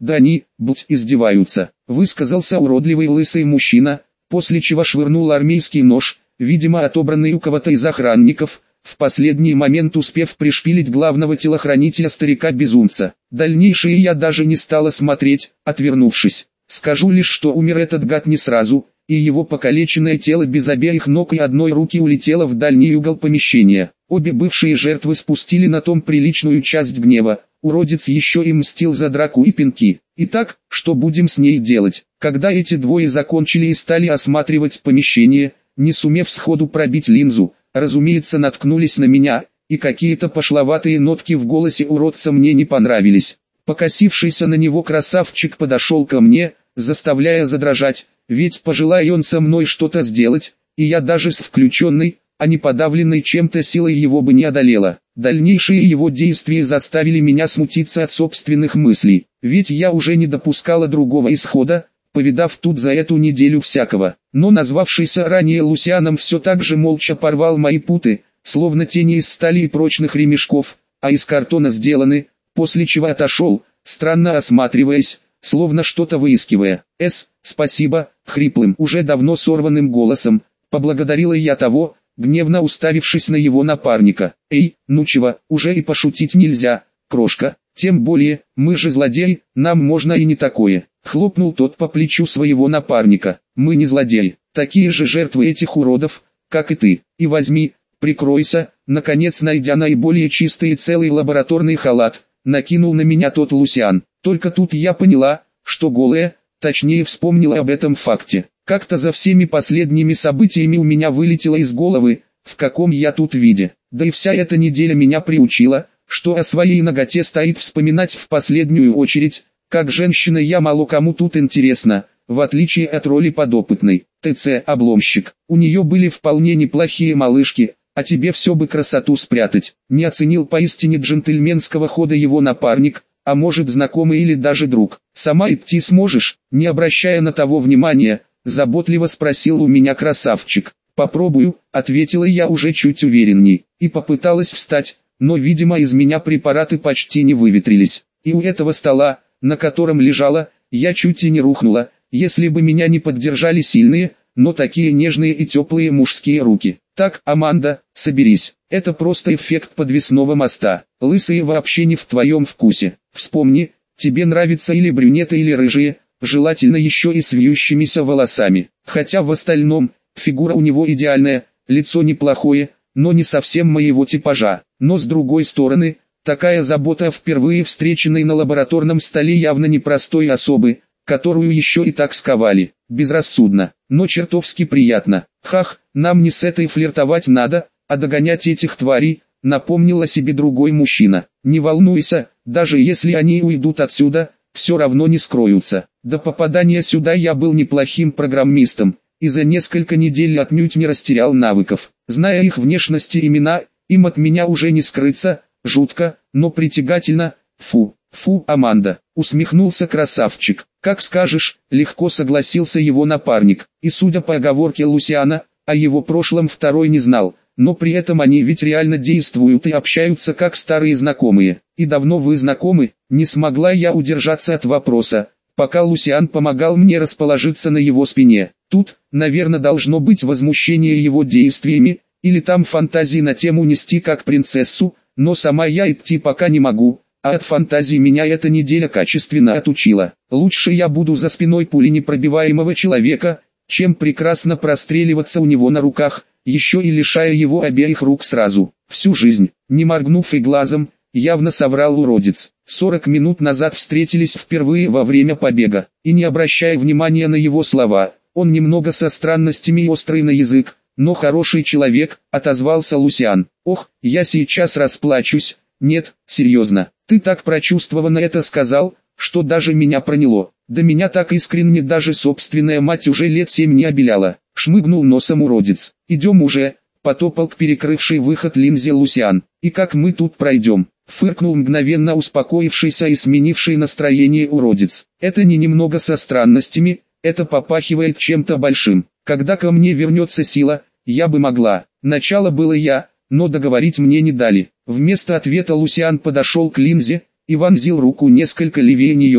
Да они, издеваются, высказался уродливый лысый мужчина, после чего швырнул армейский нож, видимо отобранный у кого-то из охранников, в последний момент успев пришпилить главного телохранителя старика-безумца. Дальнейшее я даже не стала смотреть, отвернувшись. Скажу лишь, что умер этот гад не сразу, и его покалеченное тело без обеих ног и одной руки улетело в дальний угол помещения. Обе бывшие жертвы спустили на том приличную часть гнева. Уродец еще и мстил за драку и пинки. Итак, что будем с ней делать? Когда эти двое закончили и стали осматривать помещение, не сумев сходу пробить линзу, разумеется, наткнулись на меня, и какие-то пошловатые нотки в голосе уродца мне не понравились. Покосившийся на него красавчик подошел ко мне, заставляя задрожать, ведь пожелая он со мной что-то сделать, и я даже с включенной, а не подавленной чем-то силой его бы не одолела. Дальнейшие его действия заставили меня смутиться от собственных мыслей, ведь я уже не допускала другого исхода, повидав тут за эту неделю всякого. Но назвавшийся ранее Лусианом все так же молча порвал мои путы, словно тени из стали и прочных ремешков, а из картона сделаны, после чего отошел, странно осматриваясь, словно что-то выискивая. Спасибо», хриплым, уже давно сорванным голосом, поблагодарила я того, гневно уставившись на его напарника. «Эй, ну чего, уже и пошутить нельзя, крошка, тем более, мы же злодеи, нам можно и не такое». Хлопнул тот по плечу своего напарника. «Мы не злодеи, такие же жертвы этих уродов, как и ты. И возьми, прикройся». Наконец, найдя наиболее чистый и целый лабораторный халат, накинул на меня тот Лусиан. Только тут я поняла, что голая, точнее вспомнила об этом факте. Как-то за всеми последними событиями у меня вылетело из головы, в каком я тут виде. Да и вся эта неделя меня приучила, что о своей наготе стоит вспоминать в последнюю очередь. Как женщина я мало кому тут интересна, в отличие от роли подопытной. Обломщик. У нее были вполне неплохие малышки, а тебе все бы красоту спрятать. Не оценил поистине джентльменского хода его напарник, а может знакомый или даже друг. Сама идти сможешь, не обращая на того внимания, заботливо спросил у меня красавчик. «Попробую», ответила я уже чуть уверенней, и попыталась встать, но видимо из меня препараты почти не выветрились. И у этого стола, на котором лежала, я чуть и не рухнула, если бы меня не поддержали сильные, но такие нежные и теплые мужские руки. «Так, Аманда, соберись, это просто эффект подвесного моста, лысые вообще не в твоем вкусе. Вспомни, тебе нравятся или брюнеты или рыжие, желательно еще и с вьющимися волосами. Хотя в остальном, фигура у него идеальная, лицо неплохое, но не совсем моего типажа. Но с другой стороны, такая забота о впервые встреченной на лабораторном столе явно непростой особы, которую еще и так сковали. Безрассудно, но чертовски приятно. Хах, нам не с этой флиртовать надо, а догонять этих тварей, напомнил о себе другой мужчина. Не волнуйся, даже если они уйдут отсюда, все равно не скроются. До попадания сюда я был неплохим программистом, и за несколько недель отнюдь не растерял навыков. Зная их внешность и имена, им от меня уже не скрыться. Жутко, но притягательно. Фу, Аманда, усмехнулся красавчик. «Как скажешь», легко согласился его напарник, и судя по оговорке Лусиана, о его прошлом второй не знал, но при этом они ведь реально действуют и общаются как старые знакомые. «И давно вы знакомы?» Не смогла я удержаться от вопроса, пока Лусиан помогал мне расположиться на его спине. Тут, наверное, должно быть возмущение его действиями, или там фантазии на тему нести как принцессу, но сама я идти пока не могу. А от фантазии меня эта неделя качественно отучила. Лучше я буду за спиной пуленепробиваемого человека, чем прекрасно простреливаться у него на руках, еще и лишая его обеих рук сразу. Всю жизнь, не моргнув и глазом, явно соврал уродец. 40 минут назад встретились впервые во время побега, и не обращая внимания на его слова, он немного со странностями и острый на язык, но хороший человек, отозвался Лусиан. «Ох, я сейчас расплачусь». «Нет, серьезно, ты так прочувствованно это сказал, что даже меня проняло. Да меня так искренне даже собственная мать уже лет 7 не обеляла». Шмыгнул носом уродец. «Идем уже», потопал к перекрывшей выход линзе Лусиан. «И как мы тут пройдем?» Фыркнул мгновенно успокоившийся и сменивший настроение уродец. «Это не немного со странностями, это попахивает чем-то большим. Когда ко мне вернется сила, я бы могла». Начало было я, но договорить мне не дали. Вместо ответа Лусиан подошел к линзе и вонзил руку несколько левее нее,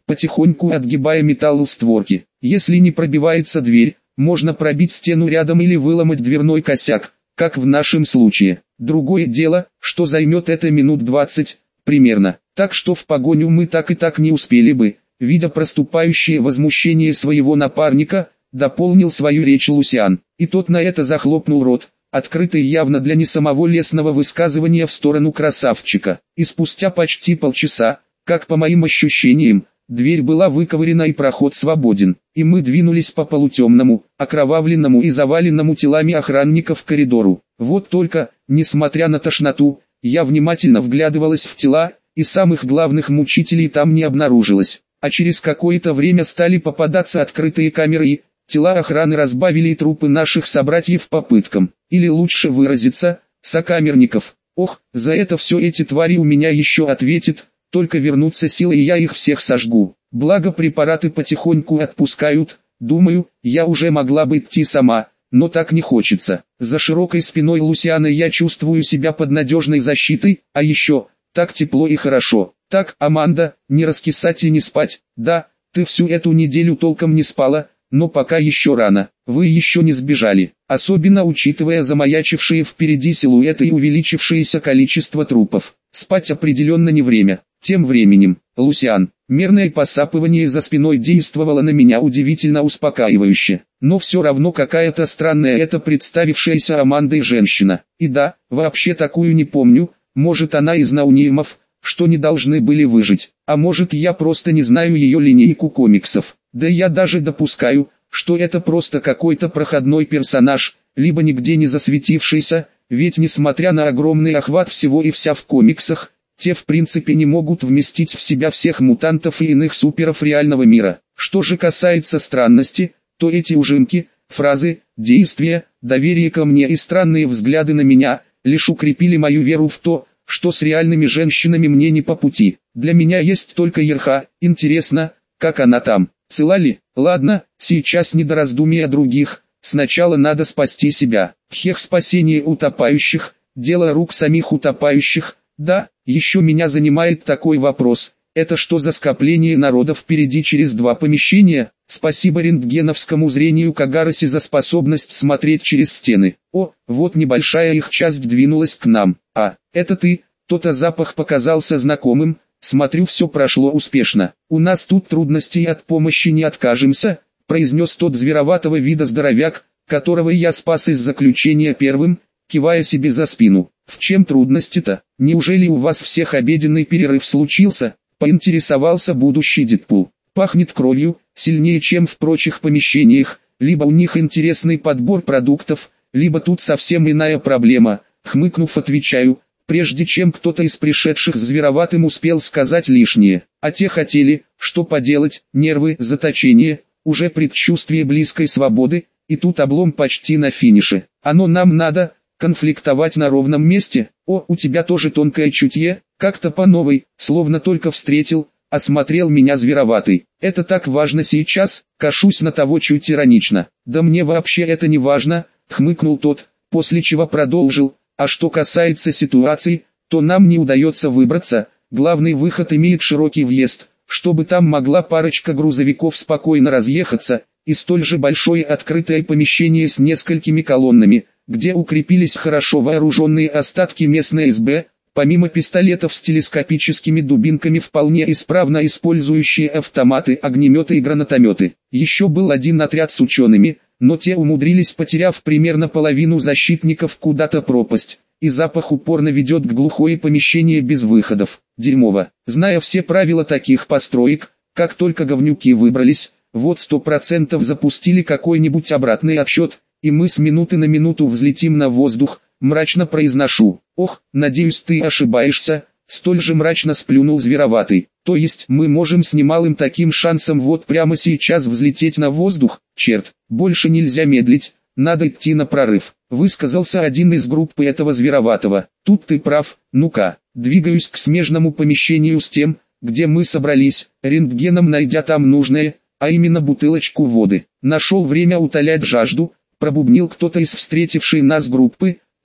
потихоньку отгибая металл створки. Если не пробивается дверь, можно пробить стену рядом или выломать дверной косяк, как в нашем случае. Другое дело, что займет это минут 20, примерно. Так что в погоню мы так и так не успели бы. Видя проступающее возмущение своего напарника, дополнил свою речь Лусиан. И тот на это захлопнул рот, открытый явно для не самого лестного высказывания в сторону красавчика. И спустя почти полчаса, как по моим ощущениям, дверь была выковырена и проход свободен. И мы двинулись по полутемному, окровавленному и заваленному телами охранников коридору. Вот только, несмотря на тошноту, я внимательно вглядывалась в тела, и самых главных мучителей там не обнаружилось. А через какое-то время стали попадаться открытые камеры и тела охраны разбавили трупы наших собратьев попыткам, или лучше выразиться, сокамерников. Ох, за это все эти твари у меня еще ответят, только вернутся силы и я их всех сожгу. Благо препараты потихоньку отпускают, думаю, я уже могла бы идти сама, но так не хочется. За широкой спиной Лусиана я чувствую себя под надежной защитой, а еще, так тепло и хорошо. Так, Аманда, не раскисать и не спать. Да, ты всю эту неделю толком не спала, но пока еще рано. Вы еще не сбежали, особенно учитывая замаячившие впереди силуэты и увеличившееся количество трупов. Спать определенно не время. Тем временем, Лусиан, мерное посапывание за спиной действовало на меня удивительно успокаивающе. Но все равно какая-то странная эта представившаяся Амандой женщина. И да, вообще такую не помню, может она из наунимов, что не должны были выжить, а может я просто не знаю ее линейку комиксов. Да я даже допускаю, что это просто какой-то проходной персонаж, либо нигде не засветившийся, ведь несмотря на огромный охват всего и вся в комиксах, те в принципе не могут вместить в себя всех мутантов и иных суперов реального мира. Что же касается странности, то эти ужимки, фразы, действия, доверие ко мне и странные взгляды на меня, лишь укрепили мою веру в то, что с реальными женщинами мне не по пути. Для меня есть только Ерха, интересно, как она там, цела ли? Ладно, сейчас не до раздумий о других, сначала надо спасти себя. Хех, спасение утопающих, дело рук самих утопающих. Да, еще меня занимает такой вопрос, это что за скопление народа впереди через два помещения? Спасибо рентгеновскому зрению Кагароси за способность смотреть через стены. О, вот небольшая их часть двинулась к нам. А, это ты, то-то запах показался знакомым, смотрю, все прошло успешно. У нас тут трудностей, от помощи не откажемся, произнес тот звероватого вида здоровяк, которого я спас из заключения первым, кивая себе за спину. В чем трудности-то? Неужели у вас всех обеденный перерыв случился? Поинтересовался будущий Дэдпул. Пахнет кровью, сильнее чем в прочих помещениях, либо у них интересный подбор продуктов, либо тут совсем иная проблема. Хмыкнув, отвечаю, прежде чем кто-то из пришедших звероватым успел сказать лишнее. А те хотели, что поделать, нервы, заточение, уже предчувствие близкой свободы, и тут облом почти на финише. Оно нам надо, конфликтовать на ровном месте. О, у тебя тоже тонкое чутье, как-то по новой, словно только встретил, осмотрел меня звероватый. Это так важно сейчас, кашусь на того чуть иронично. Да мне вообще это не важно, хмыкнул тот, после чего продолжил. А что касается ситуаций, то нам не удается выбраться, главный выход имеет широкий въезд, чтобы там могла парочка грузовиков спокойно разъехаться, и столь же большое открытое помещение с несколькими колоннами, где укрепились хорошо вооруженные остатки местной СБ, помимо пистолетов с телескопическими дубинками вполне исправно использующие автоматы, огнеметы и гранатометы. Еще был один отряд с учеными, но те умудрились, потеряв примерно половину защитников, куда-то пропасть, и запах упорно ведет к глухое помещение без выходов. Дерьмово. Зная все правила таких построек, как только говнюки выбрались, вот 100% запустили какой-нибудь обратный отсчет, и мы с минуты на минуту взлетим на воздух, мрачно произношу. Ох, надеюсь, ты ошибаешься, столь же мрачно сплюнул звероватый. То есть мы можем с немалым таким шансом вот прямо сейчас взлететь на воздух? Черт, больше нельзя медлить, надо идти на прорыв, высказался один из группы этого звероватого. Тут ты прав, ну-ка, двигаюсь к смежному помещению с тем, где мы собрались, рентгеном найдя там нужное, а именно бутылочку воды. Нашел время утолять жажду, пробубнил кто-то из встретившей нас группы,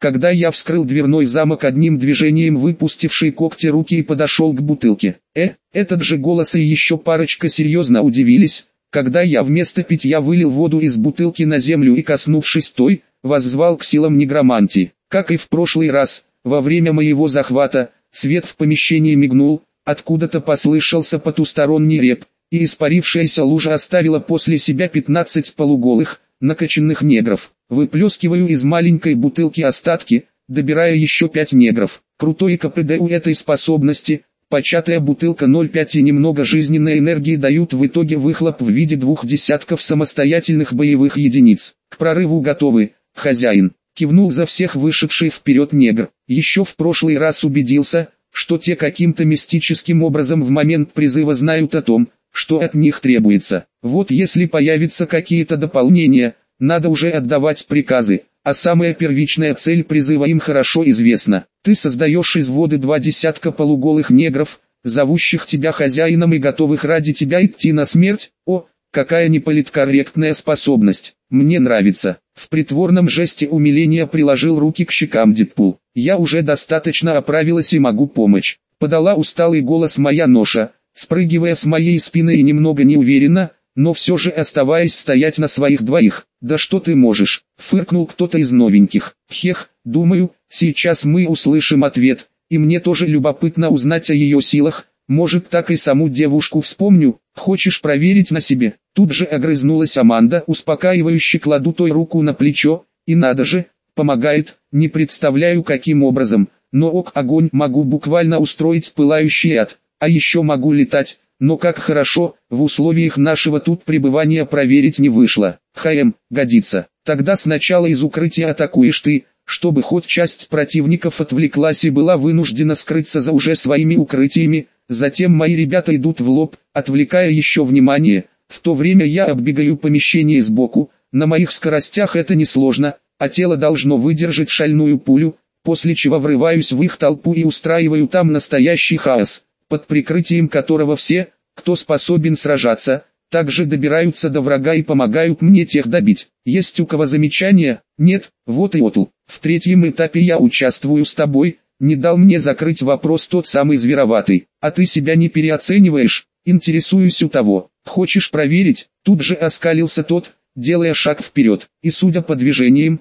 когда я вскрыл дверной замок одним движением выпустившей когти руки и подошел к бутылке. Этот же голос и еще парочка серьезно удивились, когда я вместо питья вылил воду из бутылки на землю и, коснувшись той, воззвал к силам негромантии. Как и в прошлый раз, во время моего захвата, свет в помещении мигнул, откуда-то послышался потусторонний рев, и испарившаяся лужа оставила после себя 15 полуголых, накачанных негров. Выплескиваю из маленькой бутылки остатки, добирая еще 5 негров. Крутой КПД у этой способности, початая бутылка 0,5 и немного жизненной энергии дают в итоге выхлоп в виде 2 десятков самостоятельных боевых единиц. К прорыву готовы, хозяин. Кивнул за всех вышедший вперед негр. Еще в прошлый раз убедился, что те каким-то мистическим образом в момент призыва знают о том, что от них требуется. Вот если появятся какие-то дополнения, надо уже отдавать приказы, а самая первичная цель призыва им хорошо известна. Ты создаешь из воды 2 десятка полуголых негров, зовущих тебя хозяином и готовых ради тебя идти на смерть. О, какая неполиткорректная способность, мне нравится. В притворном жесте умиления приложил руки к щекам Дэдпул. Я уже достаточно оправилась и могу помочь. Подала усталый голос моя ноша, спрыгивая с моей спины и немного неуверенно, но все же оставаясь стоять на своих двоих. «Да что ты можешь?» — фыркнул кто-то из новеньких. «Хех, думаю, сейчас мы услышим ответ, и мне тоже любопытно узнать о ее силах, может так и саму девушку вспомню, хочешь проверить на себе?» Тут же огрызнулась Аманда, успокаивающе кладу той руку на плечо, и надо же, помогает, не представляю каким образом, но огонь могу буквально устроить пылающий ад, а еще могу летать. Но как хорошо, в условиях нашего тут пребывания проверить не вышло. Годится. Тогда сначала из укрытия атакуешь ты, чтобы хоть часть противников отвлеклась и была вынуждена скрыться за уже своими укрытиями, затем мои ребята идут в лоб, отвлекая еще внимание, в то время я оббегаю помещение сбоку, на моих скоростях это несложно, а тело должно выдержать шальную пулю, после чего врываюсь в их толпу и устраиваю там настоящий хаос, под прикрытием которого все, кто способен сражаться, также добираются до врага и помогают мне тех добить. Есть у кого замечания? Нет, вот и отл. В третьем этапе я участвую с тобой, не дал мне закрыть вопрос тот самый звероватый. А ты себя не переоцениваешь? Интересуюсь у того. Хочешь проверить? Тут же оскалился тот, делая шаг вперед, и судя по движениям,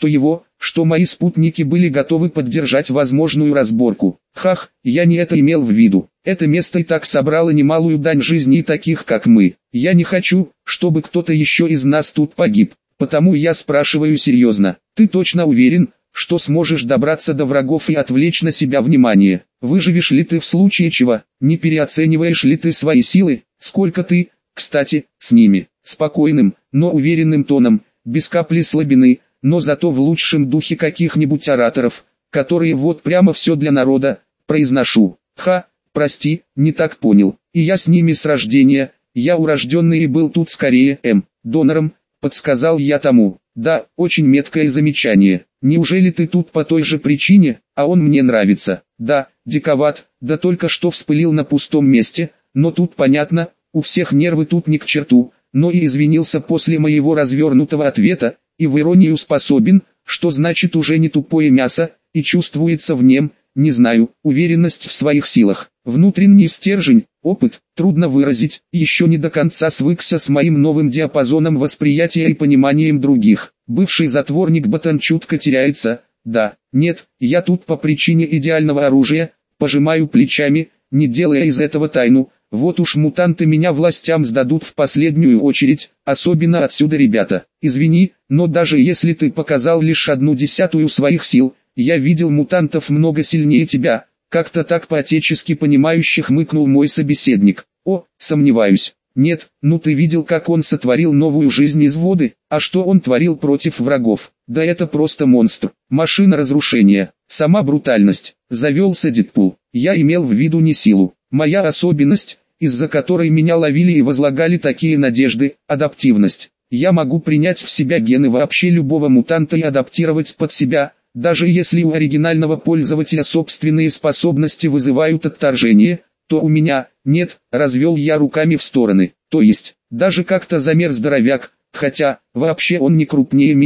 что мои спутники были готовы поддержать возможную разборку. Хах, я не это имел в виду. Это место и так собрало немалую дань жизни таких как мы. Я не хочу, чтобы кто-то еще из нас тут погиб. Потому я спрашиваю серьезно. Ты точно уверен, что сможешь добраться до врагов и отвлечь на себя внимание? Выживешь ли ты в случае чего? Не переоцениваешь ли ты свои силы? Сколько ты, кстати, с ними? Спокойным, но уверенным тоном, без капли слабины, но зато в лучшем духе каких-нибудь ораторов, которые вот прямо все для народа, произношу. Прости, не так понял. И я с ними с рождения, я урожденный и был тут скорее донором, подсказал я тому. Да, очень меткое замечание. Неужели ты тут по той же причине, а он мне нравится? Да, диковат, да только что вспылил на пустом месте, но тут понятно, у всех нервы тут ни к черту, но и извинился после моего развернутого ответа, и в иронию способен, что значит уже не тупое мясо, и чувствуется в нем, не знаю, уверенность в своих силах. Внутренний стержень, опыт, трудно выразить, еще не до конца свыкся с моим новым диапазоном восприятия и пониманием других. Бывший затворник Ботан чутко теряется, да, нет, я тут по причине идеального оружия, пожимаю плечами, не делая из этого тайну. Вот уж мутанты меня властям сдадут в последнюю очередь, особенно отсюда ребята. Извини, но даже если ты показал лишь 1/10 своих сил, я видел мутантов много сильнее тебя. Как-то так по-отечески понимающе хмыкнул мой собеседник. О, сомневаюсь. Нет, ну ты видел, как он сотворил новую жизнь из воды, а что он творил против врагов? Да это просто монстр, машина разрушения, сама брутальность. Завелся Дэдпул. Я имел в виду не силу. Моя особенность, из-за которой меня ловили и возлагали такие надежды, адаптивность. Я могу принять в себя гены вообще любого мутанта и адаптировать под себя, даже если у оригинального пользователя собственные способности вызывают отторжение, то у меня нет, развел я руками в стороны. То есть, даже как-то замер здоровяк, хотя, вообще он не крупнее меня,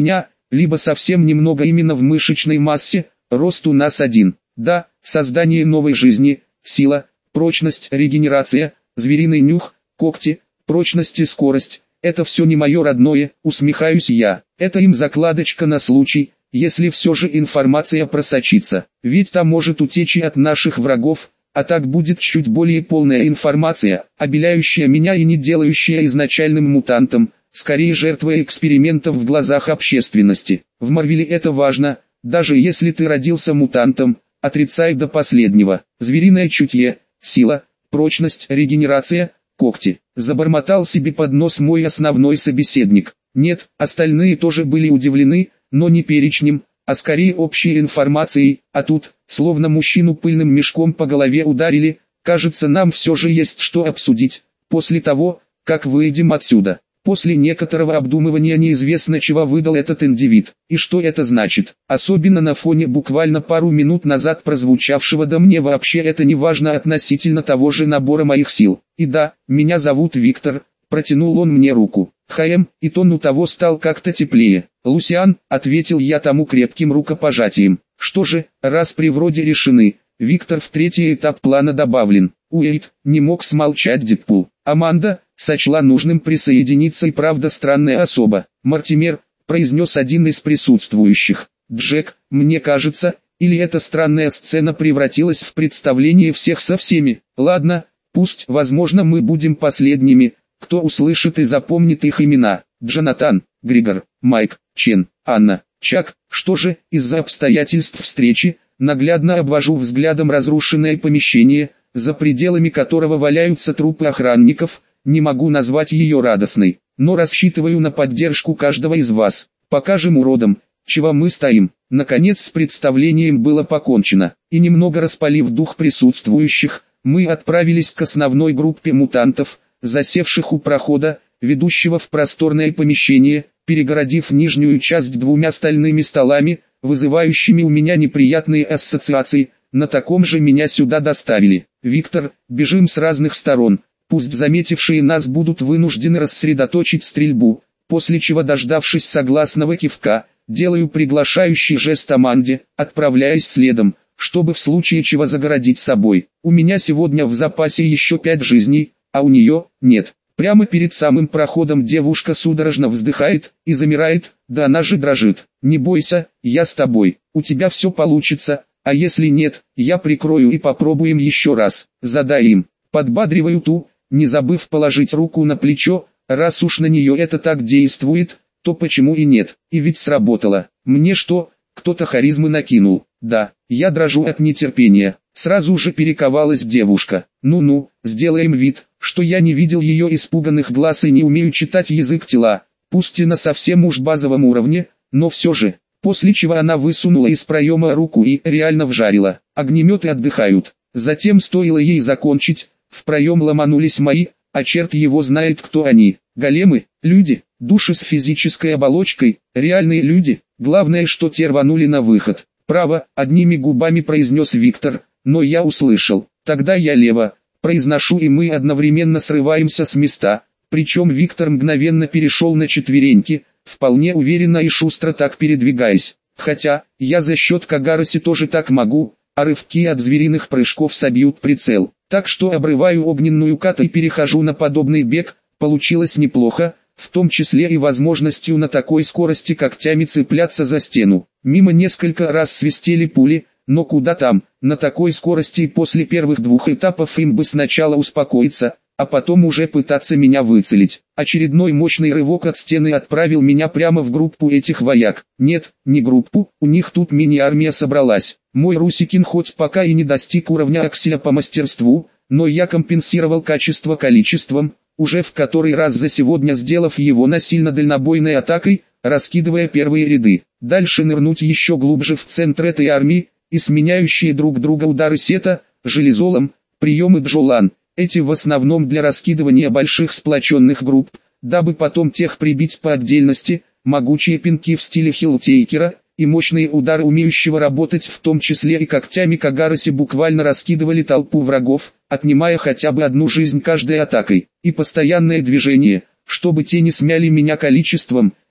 либо совсем немного именно в мышечной массе, рост у нас один. Да, создание новой жизни, сила, прочность, регенерация, звериный нюх, когти, прочность и скорость. Это все не мое родное, усмехаюсь я. Это им закладочка на случай, если все же информация просочится. Ведь там может утечь и от наших врагов, а так будет чуть более полная информация, обеляющая меня и не делающая изначальным мутантом, скорее жертвой экспериментов в глазах общественности. В Марвеле это важно, даже если ты родился мутантом, отрицай до последнего. Звериное чутье, сила, прочность, регенерация, когти. Забормотал себе под нос мой основной собеседник. Нет, остальные тоже были удивлены, но не перечнем, а скорее общей информацией, а тут, словно мужчину пыльным мешком по голове ударили, кажется, нам все же есть что обсудить, после того, как выйдем отсюда. После некоторого обдумывания неизвестно, чего выдал этот индивид, и что это значит, особенно на фоне буквально пару минут назад прозвучавшего «да мне вообще это не важно» относительно того же набора моих сил. И да, меня зовут Виктор, протянул он мне руку. И тон у того стал как-то теплее. «Лусиан», — ответил я тому крепким рукопожатием. Что же, раз при вроде решены, Виктор в третий этап плана добавлен. Уэйд, не мог смолчать Дэдпул. Аманда, сочла нужным присоединиться и правда странная особа. Мортимер, произнес один из присутствующих. Джек, мне кажется, или эта странная сцена превратилась в представление всех со всеми. Ладно, пусть, возможно, мы будем последними, кто услышит и запомнит их имена. Джонатан, Григор, Майк, Чен, Анна, Чак. Что же, из-за обстоятельств встречи, наглядно обвожу взглядом разрушенное помещение, за пределами которого валяются трупы охранников, не могу назвать ее радостной, но рассчитываю на поддержку каждого из вас. Покажем уродам, чего мы стоим. Наконец с представлением было покончено, и немного распалив дух присутствующих, мы отправились к основной группе мутантов, засевших у прохода, ведущего в просторное помещение, перегородив нижнюю часть двумя стальными столами, вызывающими у меня неприятные ассоциации. На таком же меня сюда доставили. Виктор, бежим с разных сторон, пусть заметившие нас будут вынуждены рассредоточить стрельбу, после чего, дождавшись согласного кивка, делаю приглашающий жест Аманде, отправляясь следом, чтобы в случае чего загородить собой. У меня сегодня в запасе еще 5 жизней, а у нее нет. Прямо перед самым проходом девушка судорожно вздыхает и замирает, да она же дрожит. Не бойся, я с тобой, у тебя все получится, а если нет, я прикрою и попробуем еще раз. Задай им. Подбадриваю ту, не забыв положить руку на плечо, раз уж на нее это так действует, то почему и нет, и ведь сработало. Мне что, кто-то харизмы накинул? Да, я дрожу от нетерпения. Сразу же перековалась девушка. Ну-ну, сделаем вид, что я не видел ее испуганных глаз и не умею читать язык тела, пусть и на совсем уж базовом уровне, но все же. После чего она высунула из проема руку и реально вжарила. Огнеметы отдыхают. Затем стоило ей закончить, в проем ломанулись мои, а черт его знает кто они. Големы, люди, души с физической оболочкой, реальные люди. Главное, что те рванули на выход. Право, одними губами произнес Виктор, но я услышал. Тогда я лево, произношу, и мы одновременно срываемся с места. Причем Виктор мгновенно перешел на четвереньки, вполне уверенно и шустро так передвигаясь. Хотя, я за счет Кагароси тоже так могу, а рывки от звериных прыжков собьют прицел. Так что обрываю огненную кату и перехожу на подобный бег, получилось неплохо, в том числе и возможностью на такой скорости когтями цепляться за стену. Мимо несколько раз свистели пули, но куда там, на такой скорости и после первых 2 этапов им бы сначала успокоиться, а потом уже пытаться меня выцелить. Очередной мощный рывок от стены отправил меня прямо в группу этих вояк. Нет, не группу, у них тут мини-армия собралась. Мой Русикин хоть пока и не достиг уровня Акселя по мастерству, но я компенсировал качество количеством, уже в который раз за сегодня сделав его насильно дальнобойной атакой, раскидывая первые ряды. Дальше нырнуть еще глубже в центр этой армии, и сменяющие друг друга удары сета, железолом, приемы Джолан. Эти в основном для раскидывания больших сплоченных групп, дабы потом тех прибить по отдельности, могучие пинки в стиле Хиллтейкера, и мощные удары умеющего работать в том числе и когтями Кагароси буквально раскидывали толпу врагов, отнимая хотя бы одну жизнь каждой атакой. И постоянное движение, чтобы те не смяли меня количеством,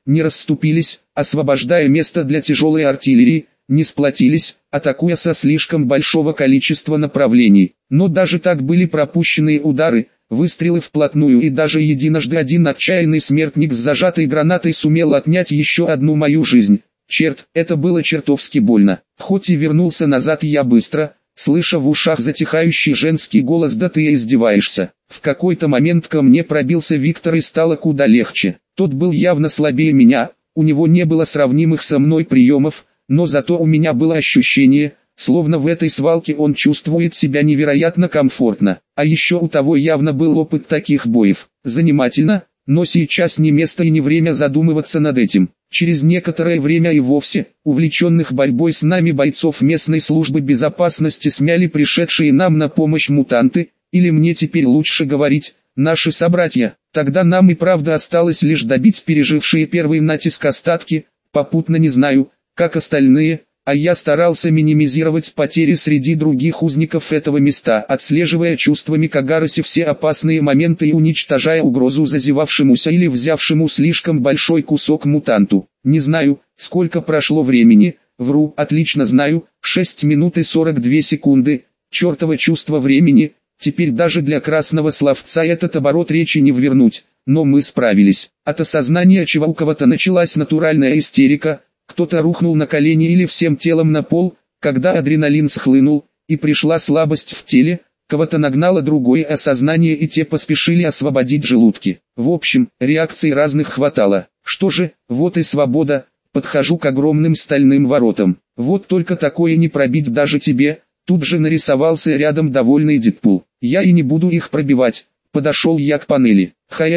не расступились, освобождая место для тяжелой артиллерии, не сплотились, атакуя со слишком большого количества направлений. Но даже так были пропущенные удары, выстрелы вплотную, и даже единожды один отчаянный смертник с зажатой гранатой сумел отнять еще одну мою жизнь. Черт, это было чертовски больно. Хоть и вернулся назад я быстро, слыша в ушах затихающий женский голос: «Да ты издеваешься». В какой-то момент ко мне пробился Виктор, и стало куда легче. Тот был явно слабее меня, у него не было сравнимых со мной приемов, но зато у меня было ощущение, словно в этой свалке он чувствует себя невероятно комфортно. А еще у того явно был опыт таких боев. Занимательно, но сейчас не место и не время задумываться над этим. Через некоторое время и вовсе, увлеченных борьбой с нами бойцов местной службы безопасности, смяли пришедшие нам на помощь мутанты, или мне теперь лучше говорить, наши собратья. Тогда нам и правда осталось лишь добить пережившие первый натиск остатки, попутно не знаю, как остальные, а я старался минимизировать потери среди других узников этого места, отслеживая чувствами Кагароси все опасные моменты и уничтожая угрозу зазевавшемуся или взявшему слишком большой кусок мутанту. Не знаю, сколько прошло времени, вру, отлично знаю, 6 минут и 42 секунды, чертово чувство времени, теперь даже для красного словца этот оборот речи не ввернуть, но мы справились. От осознания чего у кого-то началась натуральная истерика, кто-то рухнул на колени или всем телом на пол, когда адреналин схлынул, и пришла слабость в теле, кого-то нагнало другое осознание, и те поспешили освободить желудки. В общем, реакций разных хватало. Что же, вот и свобода, подхожу к огромным стальным воротам. Вот только такое не пробить даже тебе, тут же нарисовался рядом довольный Дэдпул. Я и не буду их пробивать, подошел я к панели.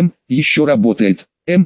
Еще работает.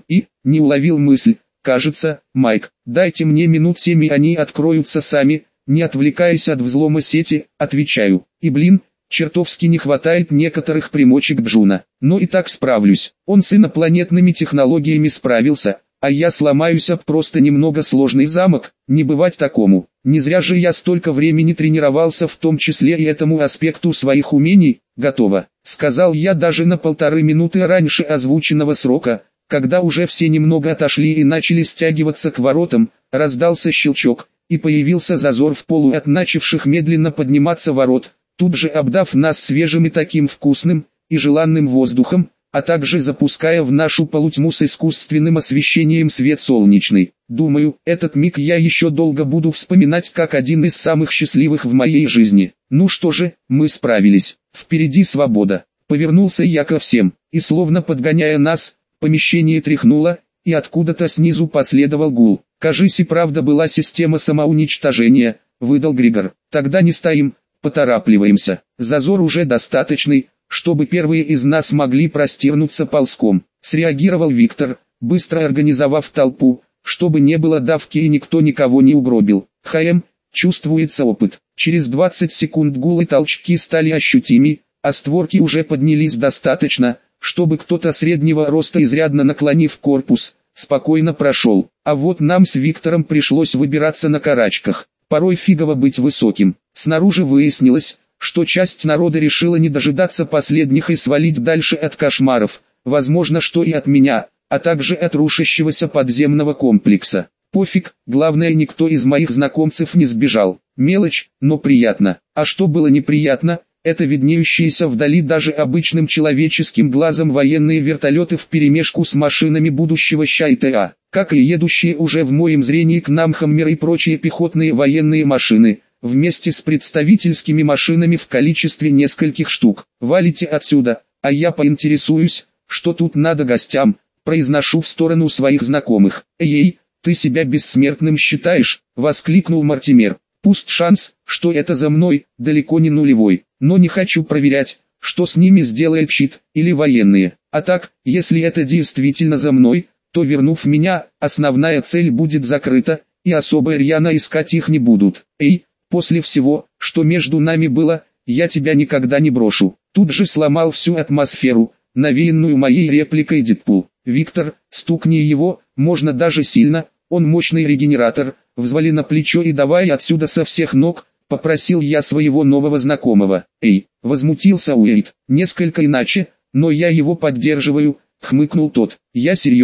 Не уловил мысль. Кажется, Майк, дайте мне минут 7 и они откроются сами, не отвлекаясь от взлома сети, отвечаю. И чертовски не хватает некоторых примочек Джуна. Но и так справлюсь. Он с инопланетными технологиями справился, а я сломаюсь об просто немного сложный замок, не бывать такому. Не зря же я столько времени тренировался, в том числе и этому аспекту своих умений. Готово, сказал я даже на 1,5 минуты раньше озвученного срока. Когда уже все немного отошли и начали стягиваться к воротам, раздался щелчок, и появился зазор в полу от начавших медленно подниматься ворот, тут же обдав нас свежим и таким вкусным и желанным воздухом, а также запуская в нашу полутьму с искусственным освещением свет солнечный. Думаю, этот миг я еще долго буду вспоминать как один из самых счастливых в моей жизни. Ну что же, мы справились. Впереди свобода. Повернулся я ко всем, и словно подгоняя нас, помещение тряхнуло, и откуда-то снизу последовал гул. Кажись, и правда была система самоуничтожения, выдал Григор. Тогда не стоим, поторапливаемся. Зазор уже достаточный, чтобы первые из нас могли простирнуться ползком. Среагировал Виктор, быстро организовав толпу, чтобы не было давки и никто никого не угробил. Чувствуется опыт. Через 20 секунд гул и толчки стали ощутимы, а створки уже поднялись достаточно, чтобы кто-то среднего роста, изрядно наклонив корпус, спокойно прошел. А вот нам с Виктором пришлось выбираться на карачках. Порой фигово быть высоким. Снаружи выяснилось, что часть народа решила не дожидаться последних и свалить дальше от кошмаров, возможно, что и от меня, а также от рушащегося подземного комплекса. Пофиг, главное, никто из моих знакомцев не сбежал. Мелочь, но приятно. А что было неприятно? Это виднеющиеся вдали даже обычным человеческим глазом военные вертолеты вперемешку с машинами будущего ЩАИТА, как и едущие уже в моем зрении к нам Хаммеры и прочие пехотные военные машины, вместе с представительскими машинами в количестве нескольких штук. Валите отсюда, а я поинтересуюсь, что тут надо гостям, произношу в сторону своих знакомых. «Эй, ты себя бессмертным считаешь?» — воскликнул Мартимер. «Пусть шанс, что это за мной, далеко не нулевой, но не хочу проверять, что с ними сделает щит или военные. А так, если это действительно за мной, то вернув меня, основная цель будет закрыта, и особо рьяно искать их не будут. После всего, что между нами было, я тебя никогда не брошу». Тут же сломал всю атмосферу, навеянную моей репликой Дэдпул. «Виктор, стукни его, можно даже сильно, он мощный регенератор». «Взвали на плечо и давай отсюда со всех ног», — попросил я своего нового знакомого. Возмутился Уэйд. «Несколько иначе, но я его поддерживаю», — хмыкнул тот. «Я серьезно.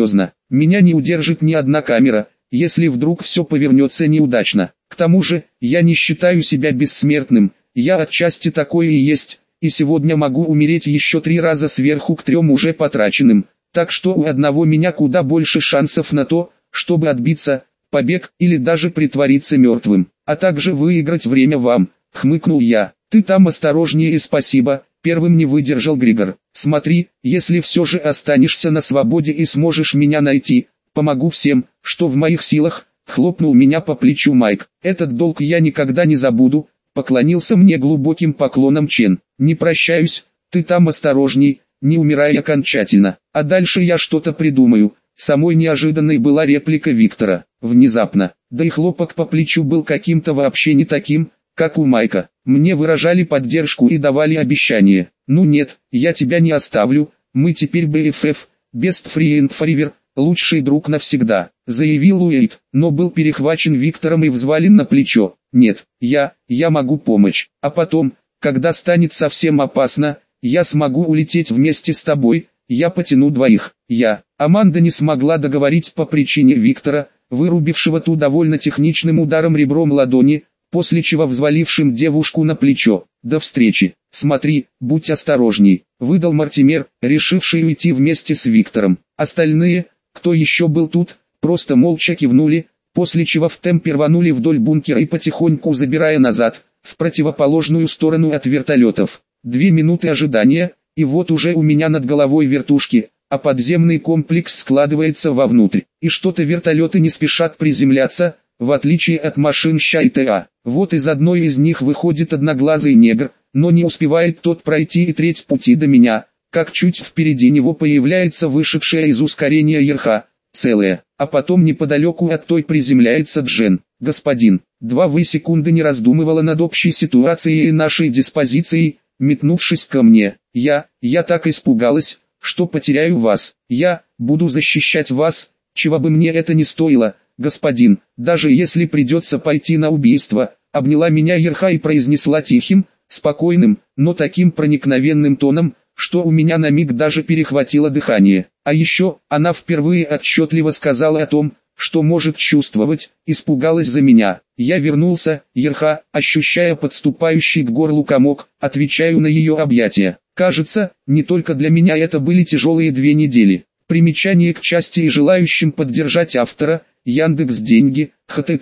Меня не удержит ни одна камера, если вдруг все повернется неудачно. К тому же, я не считаю себя бессмертным, я отчасти такое и есть, и сегодня могу умереть еще 3 раза сверху к 3 уже потраченным, так что у одного меня куда больше шансов на то, чтобы отбиться, побег или даже притвориться мертвым, а также выиграть время вам, хмыкнул я. Ты там осторожнее и спасибо, первым не выдержал Григор. Смотри, если все же останешься на свободе и сможешь меня найти, помогу всем, что в моих силах, хлопнул меня по плечу Майк. Этот долг я никогда не забуду, поклонился мне глубоким поклоном Чен. Не прощаюсь, ты там осторожней, не умирай окончательно, а дальше я что-то придумаю. Самой неожиданной была реплика Виктора. Внезапно, да и хлопок по плечу был каким-то вообще не таким, как у Майка. Мне выражали поддержку и давали обещание. Ну нет, я тебя не оставлю, мы теперь BFF, Best Friend Forever, лучший друг навсегда, заявил Уэйд, но был перехвачен Виктором и взвален на плечо. Нет, я могу помочь, а потом, когда станет совсем опасно, я смогу улететь вместе с тобой, я потяну двоих. Аманда не смогла договорить по причине Виктора, вырубившего ту довольно техничным ударом ребром ладони, после чего взвалившим девушку на плечо. До встречи, смотри, будь осторожней, выдал Мартимер, решивший уйти вместе с Виктором. Остальные, кто еще был тут, просто молча кивнули, после чего в темпе рванули вдоль бункера и потихоньку забирая назад, в противоположную сторону от вертолетов. 2 минуты ожидания, и вот уже у меня над головой вертушки, а подземный комплекс складывается вовнутрь, и что-то вертолеты не спешат приземляться, в отличие от машин ЩА. Вот из одной из них выходит одноглазый негр, но не успевает тот пройти и треть пути до меня, как чуть впереди него появляется вышедшая из ускорения Ерха, целая, а потом неподалеку от той приземляется Джен. Господин, 2 секунды не раздумывала над общей ситуацией и нашей диспозицией, метнувшись ко мне. Я так испугалась, что потеряю вас. Я буду защищать вас, чего бы мне это ни стоило, господин, даже если придется пойти на убийство. Обняла меня Ерха и произнесла тихим, спокойным, но таким проникновенным тоном, что у меня на миг даже перехватило дыхание. А еще, она впервые отчетливо сказала о том, что может чувствовать, испугалась за меня. Я вернулся, Ерха, ощущая подступающий к горлу комок, отвечаю на ее объятия. Кажется, не только для меня это были тяжелые 2 недели. Примечание к части и желающим поддержать автора, Яндекс.Деньги,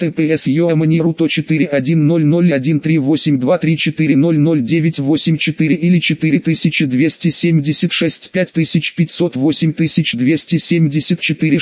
https://41001138234000984 или 4276 5508 274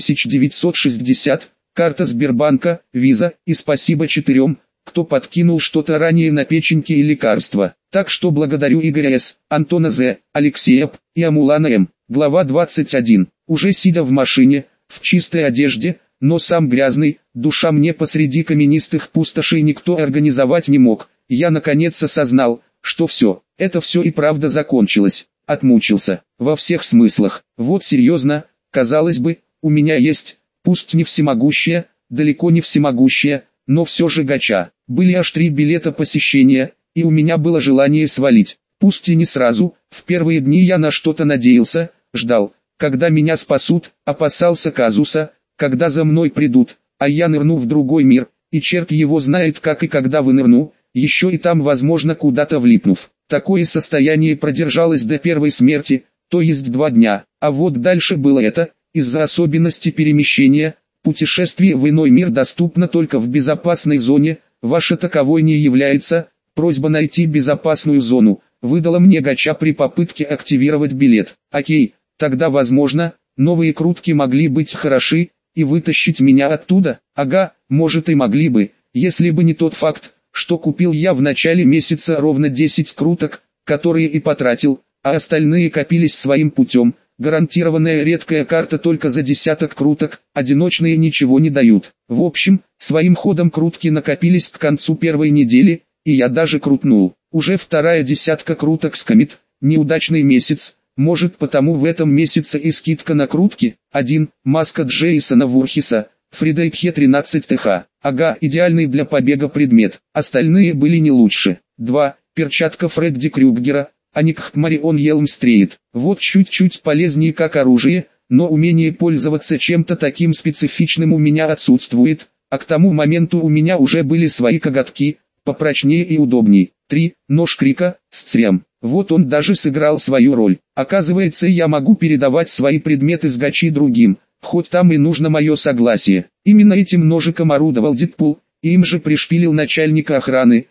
6960, карта Сбербанка, Виза, и спасибо 4, кто подкинул что-то ранее на печеньки и лекарства. Так что благодарю Игоря С., Антона З., Алексея П. и Амулана М. Глава 21. Уже сидя в машине, в чистой одежде, но сам грязный, душа мне посреди каменистых пустошей никто организовать не мог, я наконец осознал, что это все и правда закончилось. Отмучился, во всех смыслах. Вот серьезно, казалось бы, у меня есть, пусть не всемогущая, далеко не всемогущая, но все же гача. Были аж 3 билета посещения, и у меня было желание свалить. Пусть и не сразу, в первые дни я на что-то надеялся, ждал, когда меня спасут, опасался казуса, когда за мной придут, а я нырну в другой мир, и черт его знает как и когда вынырну, еще и там возможно куда-то влипнув. Такое состояние продержалось до первой смерти, то есть 2 дня, а вот дальше было это, из-за особенностей перемещения, путешествие в иной мир доступно только в безопасной зоне, ваша таковой не является, просьба найти безопасную зону, выдала мне гача при попытке активировать билет. Окей, тогда возможно, новые крутки могли быть хороши, и вытащить меня оттуда, ага, может и могли бы, если бы не тот факт, что купил я в начале месяца ровно 10 круток, которые и потратил, а остальные копились своим путем, гарантированная редкая карта только за 10 круток, одиночные ничего не дают. В общем, своим ходом крутки накопились к концу первой недели, и я даже крутнул. Уже 2-я десятка круток скомит, неудачный месяц. Может потому в этом месяце и скидка на крутки. 1. Маска Джейсона Вурхиса, Фридейпхе 13 ТХ. Ага, идеальный для побега предмет. Остальные были не лучше. 2. Перчатка Фредди Крюггера, Аникх Марион Елмстреет. Вот чуть-чуть полезнее как оружие, но умение пользоваться чем-то таким специфичным у меня отсутствует, а к тому моменту у меня уже были свои коготки, попрочнее и удобней. 3. Нож крика, с цвем. Вот он даже сыграл свою роль. Оказывается, я могу передавать свои предметы с гачи другим, хоть там и нужно мое согласие. Именно этим ножиком орудовал Дэдпул, и им же пришпилил начальника охраны,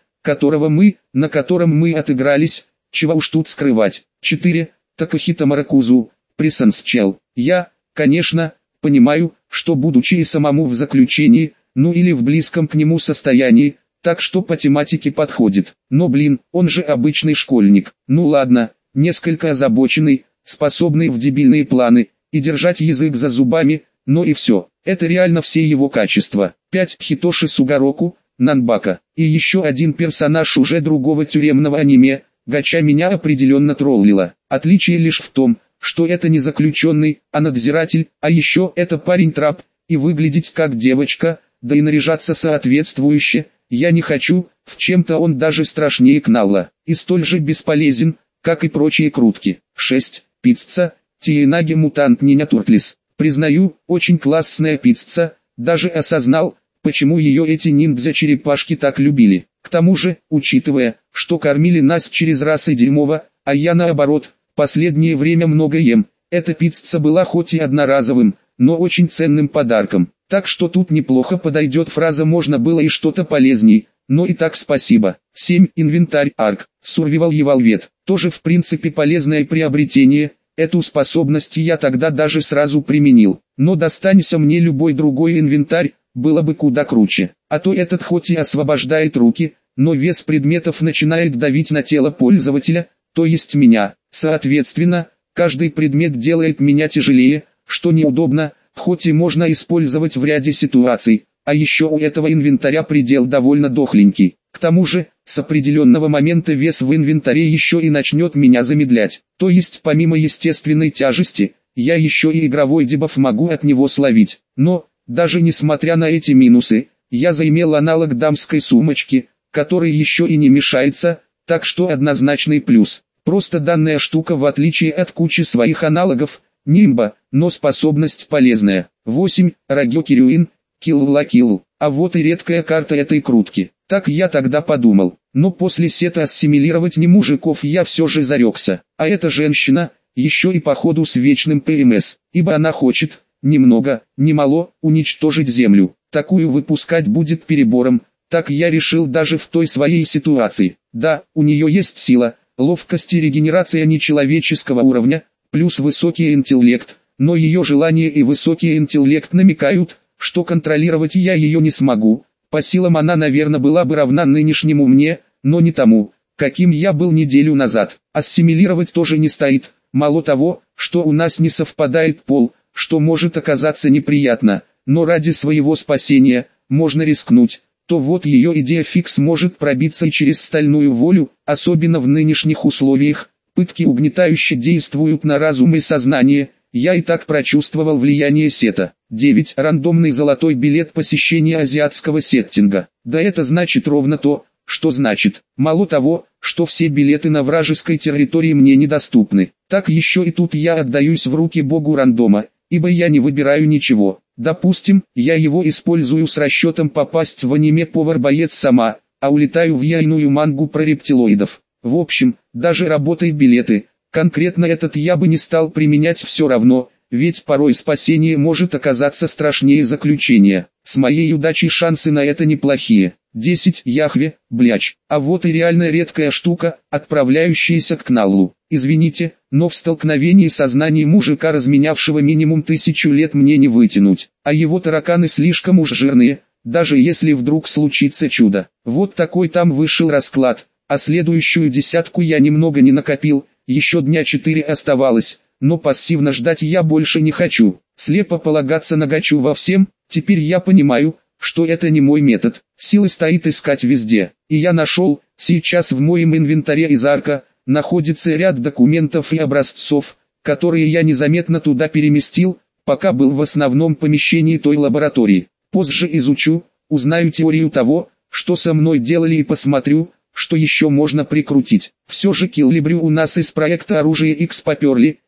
на котором мы отыгрались, чего уж тут скрывать. 4. Такахита Маракузу, присансчел. Я, конечно, понимаю, что будучи и самому в заключении, ну или в близком к нему состоянии, так что по тематике подходит. Но блин, он же обычный школьник. Ну ладно, несколько озабоченный, способный в дебильные планы, и держать язык за зубами, но и все. Это реально все его качества. 5. Хитоши Сугароку, Нанбака. И еще один персонаж уже другого тюремного аниме, гача меня определенно троллила. Отличие лишь в том, что это не заключенный, а надзиратель, а еще это парень-трап, и выглядеть как девочка, да и наряжаться соответствующе, я не хочу, в чем-то он даже страшнее Кналла, и столь же бесполезен, как и прочие крутки. 6. Пицца, Тиенаги Мутант Ниня Туртлис. Признаю, очень классная пицца, даже осознал, почему ее эти ниндзя-черепашки так любили. К тому же, учитывая, что кормили нас через раз и дерьмово, а я наоборот, последнее время много ем, эта пицца была хоть и одноразовым, но очень ценным подарком. Так что тут неплохо подойдет фраза «можно было и что-то полезней», но и так спасибо. 7. Инвентарь Арк, Survival Evolved. Тоже в принципе полезное приобретение, эту способность я тогда даже сразу применил. Но достанься мне любой другой инвентарь, было бы куда круче. А то этот хоть и освобождает руки, но вес предметов начинает давить на тело пользователя, то есть меня. Соответственно, каждый предмет делает меня тяжелее, что неудобно, хоть и можно использовать в ряде ситуаций, а еще у этого инвентаря предел довольно дохленький. К тому же, с определенного момента вес в инвентаре еще и начнет меня замедлять. То есть помимо естественной тяжести, я еще и игровой дебаф могу от него словить. Но, даже несмотря на эти минусы, я заимел аналог дамской сумочки, который еще и не мешается, так что однозначный плюс. Просто данная штука в отличие от кучи своих аналогов, нимба, но способность полезная. 8. Рагёки Рюин, Kill la Kill. А вот и редкая карта этой крутки. Так я тогда подумал. Но после сета ассимилировать не мужиков я все же зарекся. А эта женщина, еще и походу с вечным ПМС. Ибо она хочет, ни много, ни мало, уничтожить землю. Такую выпускать будет перебором. Так я решил даже в той своей ситуации. Да, у нее есть сила, ловкость и регенерация нечеловеческого уровня, плюс высокий интеллект, но ее желание и высокий интеллект намекают, что контролировать я ее не смогу. По силам она, наверное, была бы равна нынешнему мне, но не тому, каким я был неделю назад. Ассимилировать тоже не стоит, мало того, что у нас не совпадает пол, что может оказаться неприятно, но ради своего спасения, можно рискнуть. То вот ее идея фикс может пробиться и через стальную волю, особенно в нынешних условиях. Пытки угнетающе действуют на разум и сознание, я и так прочувствовал влияние сета. 9. Рандомный золотой билет посещения азиатского сеттинга. Да это значит ровно то, что значит. Мало того, что все билеты на вражеской территории мне недоступны, так еще и тут я отдаюсь в руки богу рандома, ибо я не выбираю ничего. Допустим, я его использую с расчетом попасть в аниме «Повар-боец» сама, а улетаю в яйную мангу про рептилоидов. В общем, даже работай билеты, конкретно этот я бы не стал применять все равно, ведь порой спасение может оказаться страшнее заключения. С моей удачей шансы на это неплохие. 10. Яхве, бляч. А вот и реально редкая штука, отправляющаяся к Кналлу. Извините, но в столкновении сознания мужика, разменявшего минимум 1000 лет, мне не вытянуть. А его тараканы слишком уж жирные, даже если вдруг случится чудо. Вот такой там вышел расклад, а следующую десятку я немного не накопил, еще дня 4 оставалось, но пассивно ждать я больше не хочу. Слепо полагаться на гачу во всем, теперь я понимаю, что это не мой метод. Силы стоит искать везде, и я нашел, сейчас в моем инвентаре из арка, находится ряд документов и образцов, которые я незаметно туда переместил, пока был в основном помещении той лаборатории. Позже изучу, узнаю теорию того, что со мной делали и посмотрю, что еще можно прикрутить. Все же Киллибрю у нас из проекта оружие X поперли,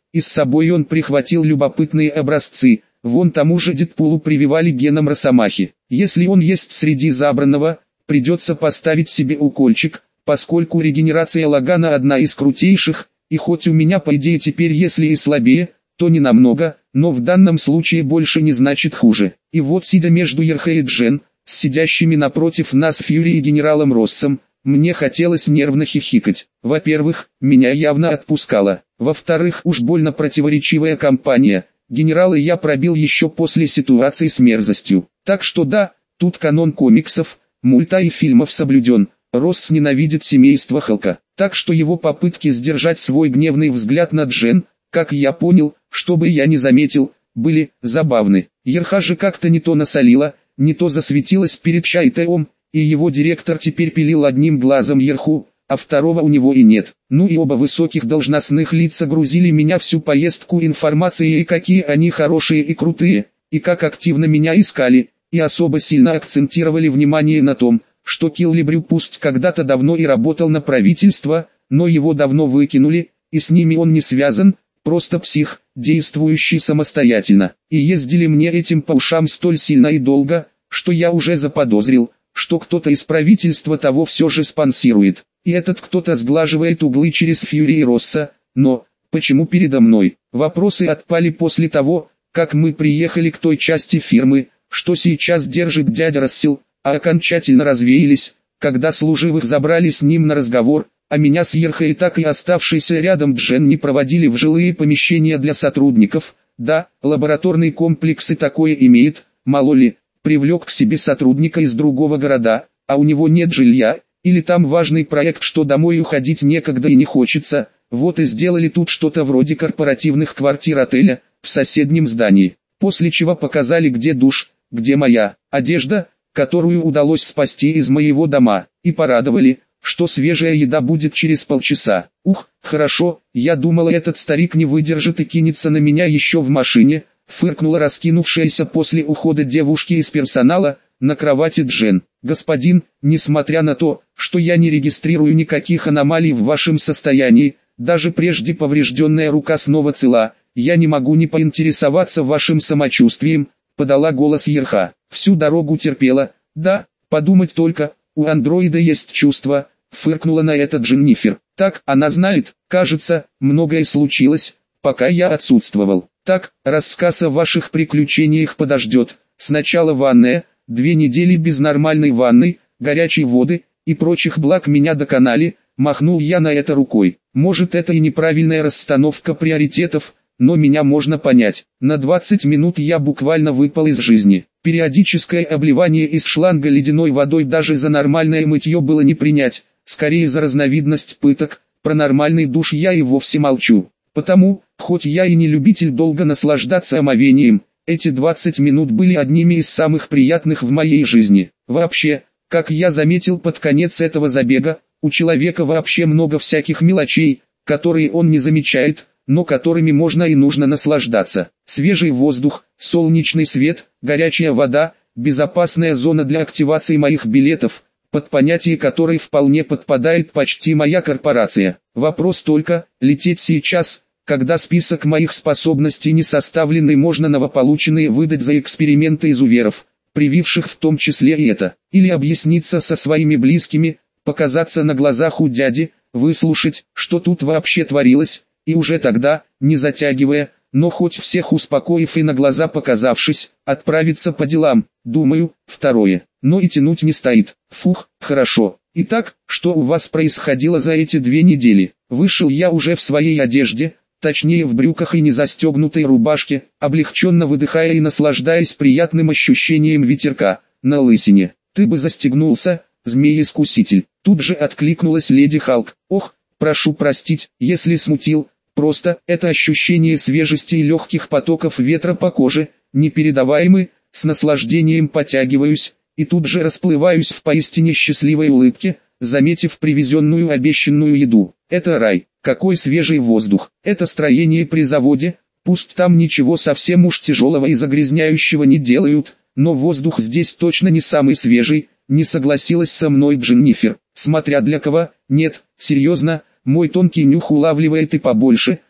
и с собой он прихватил любопытные образцы. Вон тому же Дэдпулу прививали геном Росомахи. Если он есть среди забранного, придется поставить себе укольчик, поскольку регенерация Лагана одна из крутейших, и хоть у меня по идее теперь если и слабее, то не намного, но в данном случае больше не значит хуже. И вот сидя между Ерхо и Джен, с сидящими напротив нас Фьюри и генералом Россом, мне хотелось нервно хихикать. Во-первых, меня явно отпускало. Во-вторых, уж больно противоречивая компания. Генерала я пробил еще после ситуации с мерзостью. Так что да, тут канон комиксов, мульта и фильмов соблюден. Росс ненавидит семейство Халка. Так что его попытки сдержать свой гневный взгляд на Джен, как я понял, чтобы я не заметил, были забавны. Ерха же как-то не то насолила, не то засветилась перед Чайтеом, и его директор теперь пилил одним глазом Ерху, а второго у него и нет. Ну и оба высоких должностных лица грузили меня всю поездку информацией, и какие они хорошие и крутые, и как активно меня искали, и особо сильно акцентировали внимание на том, что Киллибрю пусть когда-то давно и работал на правительство, но его давно выкинули, и с ними он не связан, просто псих, действующий самостоятельно. И ездили мне этим по ушам столь сильно и долго, что я уже заподозрил, что кто-то из правительства того все же спонсирует. И этот кто-то сглаживает углы через Фьюри и Росса, но, почему передо мной? Вопросы отпали после того, как мы приехали к той части фирмы, что сейчас держит дядя Рассел, а окончательно развеялись, когда служивых забрали с ним на разговор, а меня с Ерхо и так и оставшийся рядом Джен не проводили в жилые помещения для сотрудников. Да, лабораторный комплекс и такое имеет, мало ли, привлек к себе сотрудника из другого города, а у него нет жилья, или там важный проект, что домой уходить некогда и не хочется, вот и сделали тут что-то вроде корпоративных квартир отеля, в соседнем здании, после чего показали, где душ, где моя одежда, которую удалось спасти из моего дома, и порадовали, что свежая еда будет через полчаса. Ух, хорошо, я думала, этот старик не выдержит и кинется на меня еще в машине, фыркнула раскинувшаяся после ухода девушки из персонала, на кровати Джен. Господин, несмотря на то, что я не регистрирую никаких аномалий в вашем состоянии, даже прежде поврежденная рука снова цела, я не могу не поинтересоваться вашим самочувствием, подала голос Ерха. Всю дорогу терпела, да, подумать только, у андроида есть чувства, фыркнула на это Дженнифер. Так, она знает, кажется, многое случилось, пока я отсутствовал. Так, рассказ о ваших приключениях подождет. Сначала ванная, 2 недели без нормальной ванны, горячей воды и прочих благ меня доконали, махнул я на это рукой. Может, это и неправильная расстановка приоритетов, но меня можно понять. На 20 минут я буквально выпал из жизни. Периодическое обливание из шланга ледяной водой даже за нормальное мытье было не принять, скорее за разновидность пыток. Про нормальный душ я и вовсе молчу. Потому, хоть я и не любитель долго наслаждаться омовением, эти 20 минут были одними из самых приятных в моей жизни. Вообще, как я заметил под конец этого забега, у человека вообще много всяких мелочей, которые он не замечает, но которыми можно и нужно наслаждаться. Свежий воздух, солнечный свет, горячая вода, безопасная зона для активации моих билетов, под понятие которой вполне подпадает почти моя корпорация. Вопрос только, лететь сейчас, когда список моих способностей не составлен и можно новополученные выдать за эксперименты изуверов, прививших в том числе и это, или объясниться со своими близкими, показаться на глазах у дяди, выслушать, что тут вообще творилось, и уже тогда, не затягивая, но хоть всех успокоив и на глаза показавшись, отправиться по делам. Думаю, второе, но и тянуть не стоит. Фух, хорошо. Итак, что у вас происходило за эти 2 недели? Вышел я уже в своей одежде, точнее в брюках и незастегнутой рубашке, облегченно выдыхая и наслаждаясь приятным ощущением ветерка на лысине. Ты бы застегнулся, змей-искуситель. Тут же откликнулась леди Халк. Ох, прошу простить, если смутил. Просто, это ощущение свежести и легких потоков ветра по коже, непередаваемы, с наслаждением потягиваюсь, и тут же расплываюсь в поистине счастливой улыбке, заметив привезенную обещанную еду. Это рай, какой свежий воздух, это строение при заводе, пусть там ничего совсем уж тяжелого и загрязняющего не делают, но воздух здесь точно не самый свежий, не согласилась со мной Дженнифер. Смотря для кого, нет, серьезно. Мой тонкий нюх улавливает и побольше,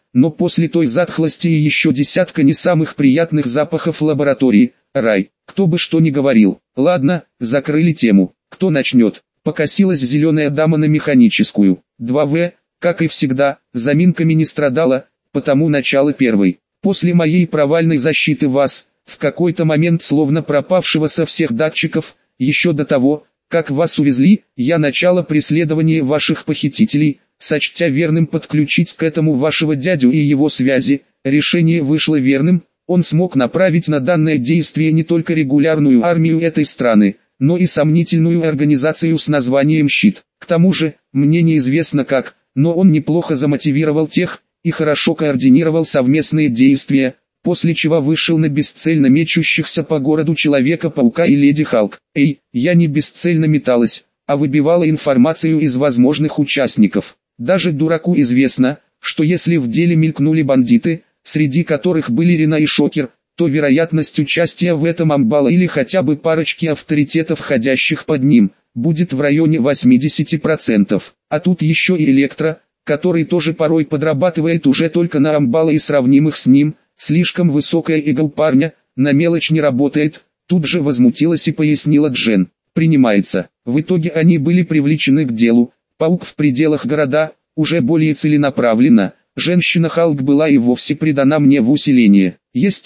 но после той затхлости и еще десятка не самых приятных запахов лаборатории, рай, кто бы что ни говорил. Ладно, закрыли тему. Кто начнет? Покосилась зеленая дама на механическую. 2В, как и всегда, заминками не страдала, потому начало первой. После моей провальной защиты вас, в какой-то момент словно пропавшего со всех датчиков, еще до того, как вас увезли, я начало преследования ваших похитителей, сочтя верным подключить к этому вашего дядю и его связи. Решение вышло верным, он смог направить на данное действие не только регулярную армию этой страны, но и сомнительную организацию с названием «Щит». К тому же, мне неизвестно как, но он неплохо замотивировал тех, и хорошо координировал совместные действия, после чего вышел на бесцельно мечущихся по городу Человека-паука и Леди Халк. Я не бесцельно металась, а выбивала информацию из возможных участников. Даже дураку известно, что если в деле мелькнули бандиты, среди которых были Рина и Шокер, то вероятность участия в этом амбала или хотя бы парочки авторитетов, ходящих под ним, будет в районе 80%. А тут еще и Электро, который тоже порой подрабатывает уже только на амбала и сравнимых с ним. Слишком высокая эго у парня, на мелочь не работает. Тут же возмутилась и пояснила Джен. Принимается. В итоге они были привлечены к делу. Паук в пределах города, уже более целенаправленно. Женщина Халк была и вовсе придана мне в усиление. Есть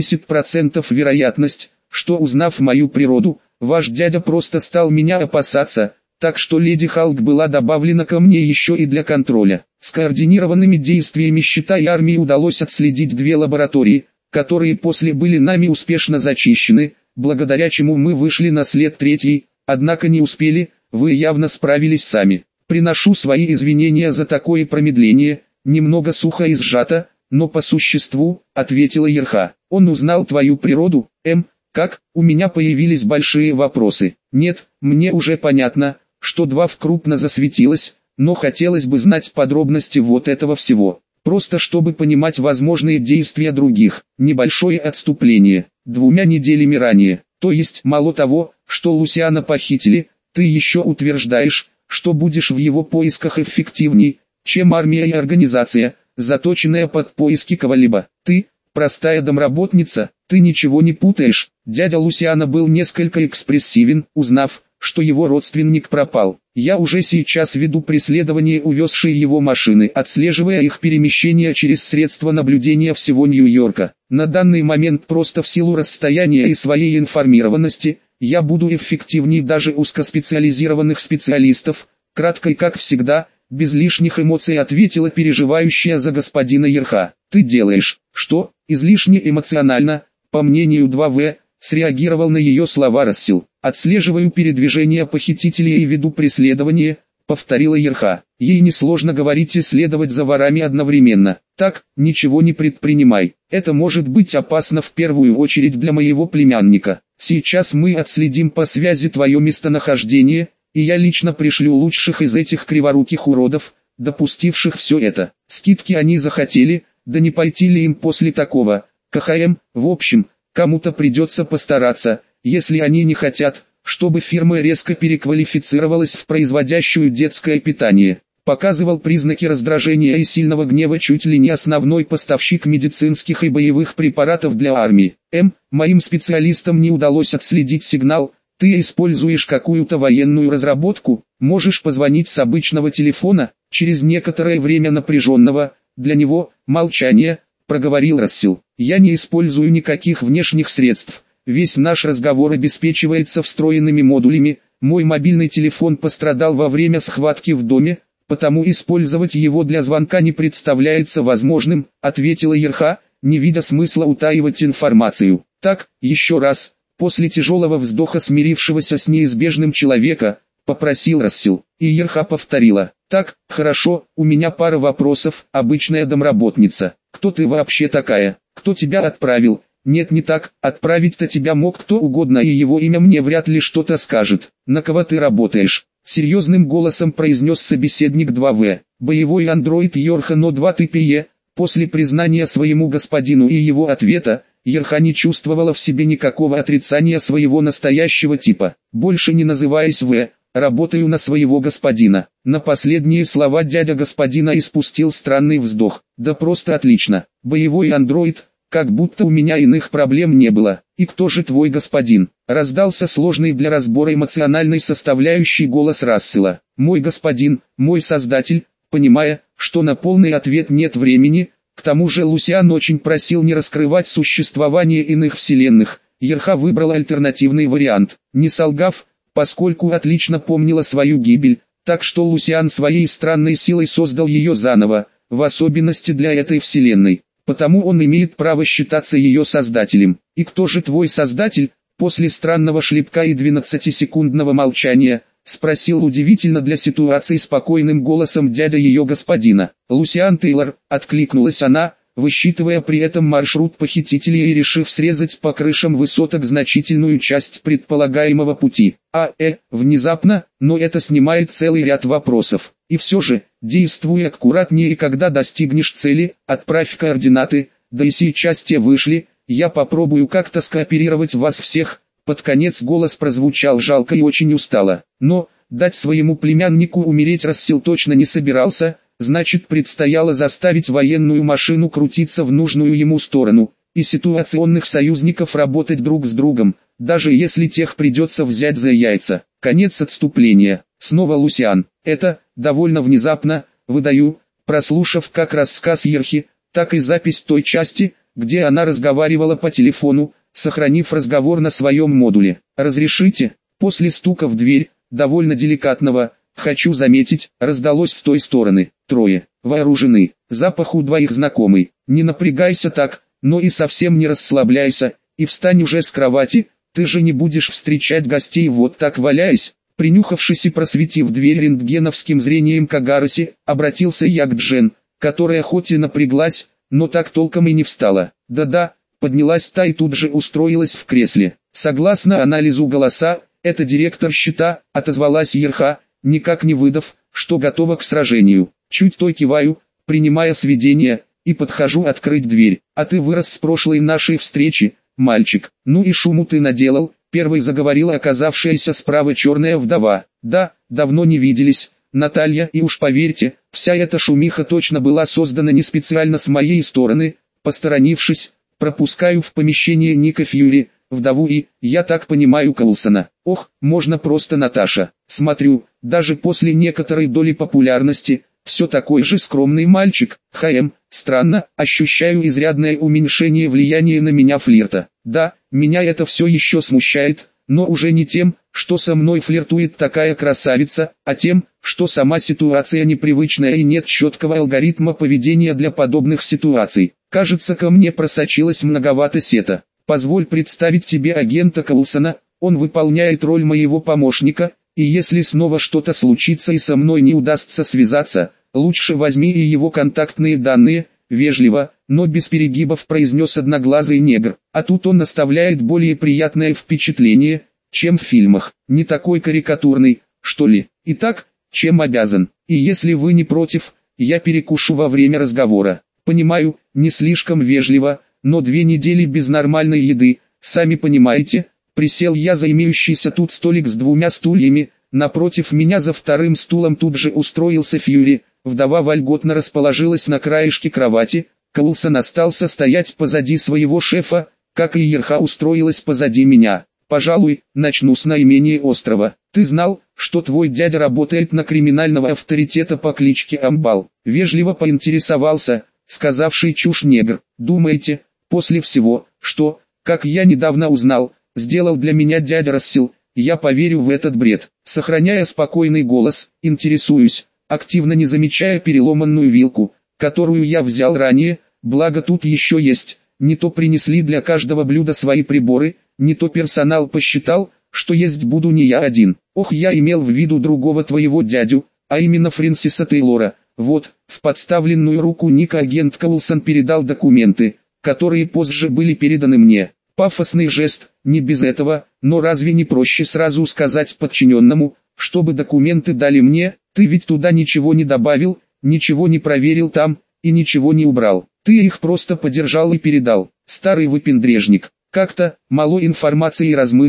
70% вероятность, что узнав мою природу, ваш дядя просто стал меня опасаться. Так что Леди Халк была добавлена ко мне еще и для контроля. Скоординированными действиями Щита и армии удалось отследить 2 лаборатории, которые после были нами успешно зачищены, благодаря чему мы вышли на след 3-й, однако не успели, вы явно справились сами. Приношу свои извинения за такое промедление, немного сухо и сжато, но по существу, ответила Ерха. Он узнал твою природу, как? У меня появились большие вопросы. Нет, мне уже понятно, что 2 крупно засветилось, но хотелось бы знать подробности вот этого всего. Просто чтобы понимать возможные действия других. Небольшое отступление. 2 неделями ранее. То есть мало того, что Лусиана похитили, ты еще утверждаешь, что будешь в его поисках эффективней, чем армия и организация, заточенная под поиски кого-либо. Ты, простая домработница, ты ничего не путаешь. Дядя Лусиана был несколько экспрессивен, узнав, что его родственник пропал. Я уже сейчас веду преследование увезшей его машины, отслеживая их перемещение через средства наблюдения всего Нью-Йорка. На данный момент просто в силу расстояния и своей информированности, я буду эффективнее даже узкоспециализированных специалистов. Кратко и как всегда, без лишних эмоций ответила переживающая за господина Ерха. Ты делаешь, что, излишне эмоционально, по мнению 2В, среагировал на ее слова Рассел. «Отслеживаю передвижение похитителей и веду преследование», — повторила Ерха. «Ей несложно говорить и следовать за ворами одновременно. Так, ничего не предпринимай. Это может быть опасно в первую очередь для моего племянника. Сейчас мы отследим по связи твое местонахождение, и я лично пришлю лучших из этих криворуких уродов, допустивших все это. Скидки они захотели, да не пойти ли им после такого? КХМ, в общем, кому-то придется постараться, если они не хотят, чтобы фирма резко переквалифицировалась в производящую детское питание». Показывал признаки раздражения и сильного гнева чуть ли не основной поставщик медицинских и боевых препаратов для армии. Моим специалистам не удалось отследить сигнал. Ты используешь какую-то военную разработку, можешь позвонить с обычного телефона. Через некоторое время напряженного, для него, молчания, проговорил Рассел. Я не использую никаких внешних средств. Весь наш разговор обеспечивается встроенными модулями. Мой мобильный телефон пострадал во время схватки в доме, потому использовать его для звонка не представляется возможным, ответила Ерха, не видя смысла утаивать информацию. Так, еще раз, после тяжелого вздоха смирившегося с неизбежным человека, попросил Рассел, и Ерха повторила. Так, хорошо, у меня пара вопросов, обычная домработница. Кто ты вообще такая? Кто тебя отправил? Нет, не так, отправить-то тебя мог кто угодно, и его имя мне вряд ли что-то скажет. На кого ты работаешь? Серьезным голосом произнес собеседник 2В. Боевой андроид Йорха Но 2 ТПЕ. После признания своему господину и его ответа, Ерха не чувствовала в себе никакого отрицания своего настоящего типа. Больше не называясь В, работаю на своего господина». На последние слова дядя господина испустил странный вздох. «Да просто отлично. Боевой андроид, как будто у меня иных проблем не было. И кто же твой господин?» Раздался сложный для разбора эмоциональной составляющий голос Рассела. «Мой господин, мой создатель». Понимая, что на полный ответ нет времени, к тому же Лусиан очень просил не раскрывать существование иных вселенных, Ерха выбрала альтернативный вариант, не солгав, поскольку отлично помнила свою гибель, так что Лусиан своей странной силой создал ее заново, в особенности для этой вселенной, потому он имеет право считаться ее создателем. «И кто же твой создатель?» После странного шлепка и 12-секундного молчания, спросил удивительно для ситуации спокойным голосом дядя ее господина. «Лусиан Тейлор», откликнулась она, высчитывая при этом маршрут похитителей и решив срезать по крышам высоток значительную часть предполагаемого пути. Внезапно, но это снимает целый ряд вопросов. И все же, действуй аккуратнее, и когда достигнешь цели, отправь координаты, да и сейчас те вышли, я попробую как-то скооперировать вас всех». Под конец голос прозвучал жалко и очень устало. Но, дать своему племяннику умереть Рассел точно не собирался, значит предстояло заставить военную машину крутиться в нужную ему сторону, и ситуационных союзников работать друг с другом, даже если тех придется взять за яйца. Конец отступления. Снова Лусиан. Это, довольно внезапно, выдаю, прослушав как рассказ Ерхи, так и запись той части, где она разговаривала по телефону, сохранив разговор на своем модуле. «Разрешите?» После стука в дверь, довольно деликатного, «хочу заметить», раздалось с той стороны. Трое, вооружены, запах у двоих знакомый. «Не напрягайся так, но и совсем не расслабляйся, и встань уже с кровати, ты же не будешь встречать гостей вот так валяясь». Принюхавшись и просветив дверь рентгеновским зрением Кагароси, обратился я к Джен, которая хоть и напряглась, но так толком и не встала. «Да-да», поднялась та и тут же устроилась в кресле. «Согласно анализу голоса, это директор счета», отозвалась Ерха, никак не выдав, что готова к сражению. Чуть то киваю, принимая сведения, и подхожу открыть дверь. «А ты вырос с прошлой нашей встречи, мальчик. Ну и шуму ты наделал», первой заговорила оказавшаяся справа черная вдова. «Да, давно не виделись, Наталья, и уж поверьте, вся эта шумиха точно была создана не специально с моей стороны». Посторонившись, пропускаю в помещение Ника Фьюри, вдову и, я так понимаю, Коулсона. «Ох, можно просто Наташа». Смотрю, даже после некоторой доли популярности, все такой же скромный мальчик. Странно, ощущаю изрядное уменьшение влияния на меня флирта. Да, меня это все еще смущает, но уже не тем, что со мной флиртует такая красавица, а тем, что сама ситуация непривычная и нет четкого алгоритма поведения для подобных ситуаций. Кажется, ко мне просочилось многовато сета. «Позволь представить тебе агента Коулсона, он выполняет роль моего помощника, и если снова что-то случится и со мной не удастся связаться, лучше возьми и его контактные данные», вежливо, но без перегибов произнес одноглазый негр. А тут он оставляет более приятное впечатление, чем в фильмах. Не такой карикатурный, что ли. Итак, чем обязан? И если вы не против, я перекушу во время разговора. Понимаю, не слишком вежливо, но 2 недели без нормальной еды, сами понимаете. Присел я за имеющийся тут столик с 2 стульями, напротив меня за вторым стулом тут же устроился Фьюри. Вдова вольготно расположилась на краешке кровати, Коулсон остался стоять позади своего шефа, как и Ерха устроилась позади меня. «Пожалуй, начну с наименее острого. Ты знал, что твой дядя работает на криминального авторитета по кличке Амбал?» Вежливо поинтересовался, сказавший чушь негр. «Думаете, после всего, что, как я недавно узнал, сделал для меня дядя Рассел, я поверю в этот бред?» Сохраняя спокойный голос, интересуюсь, активно не замечая переломанную вилку, которую я взял ранее, благо тут еще есть. Не то принесли для каждого блюда свои приборы, не то персонал посчитал, что есть буду не я один. «Ох, я имел в виду другого твоего дядю, а именно Фрэнсиса Тейлора». Вот, в подставленную руку Ника агент Коулсон передал документы, которые позже были переданы мне. Пафосный жест, не без этого, но разве не проще сразу сказать подчиненному, чтобы документы дали мне? Ты ведь туда ничего не добавил, ничего не проверил там, и ничего не убрал. Ты их просто подержал и передал. Старый выпендрежник. Как-то, мало информации размыто,